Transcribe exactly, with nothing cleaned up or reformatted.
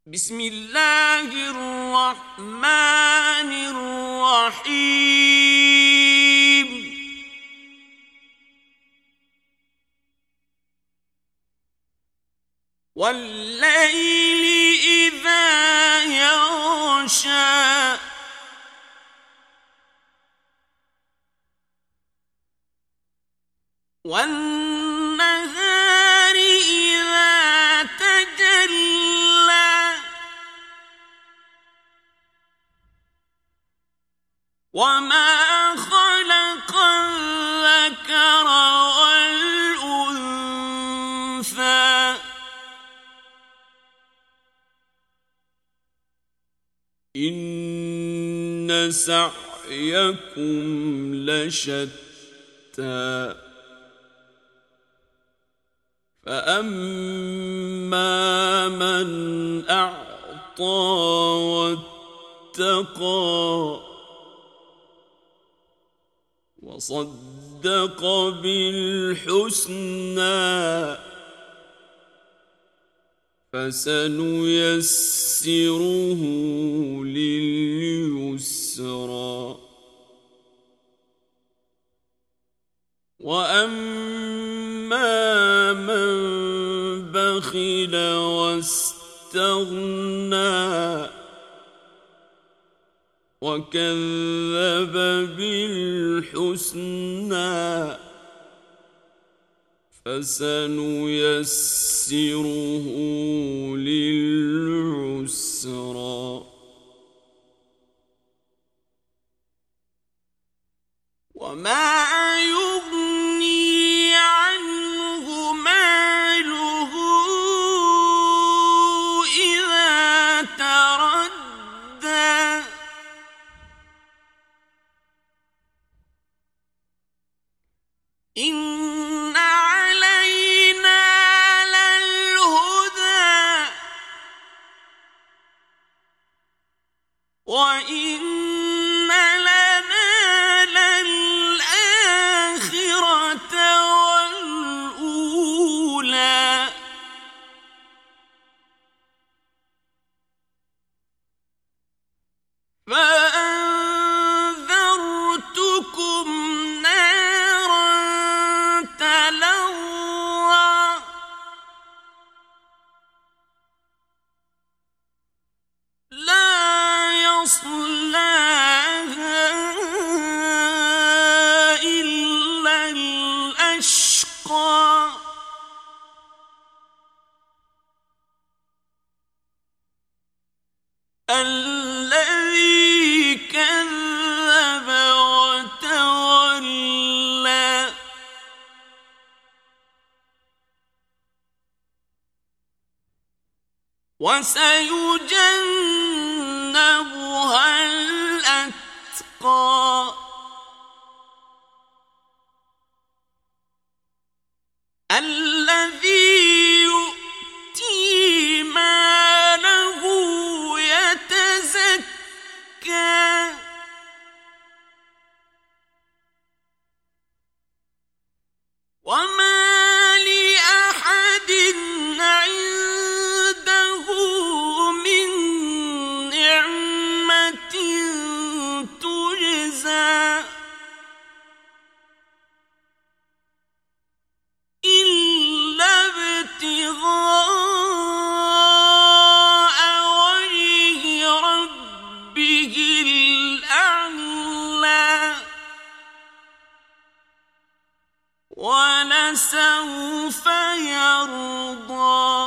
بسم الله الرحمن الرحيم والليل إذا يغشى والنهار إذا تجلى وما خلق الذكر والأنثى إن سعيكم لشتى فأما من أعطى واتقى وصدق بالحسنى فسنيسره لليسرى وأما من بخل واستغنى وكذب بالحسنى فسنيسره للعسرى وما يغني عنه ماله إذا تردى إن علينا للهدى وإن لنا للآخرة والأولى فأنذرتكم نارا تلظى لا يصلاها إلا الأشقى الذي كذب وتولى وسيجنبها الأتقى الذي يؤتي ماله يتزكى وما لأحد عنده من نعمة تجزى إلا ابتغاء وجه ربه الأعلى ولسوف يرضى.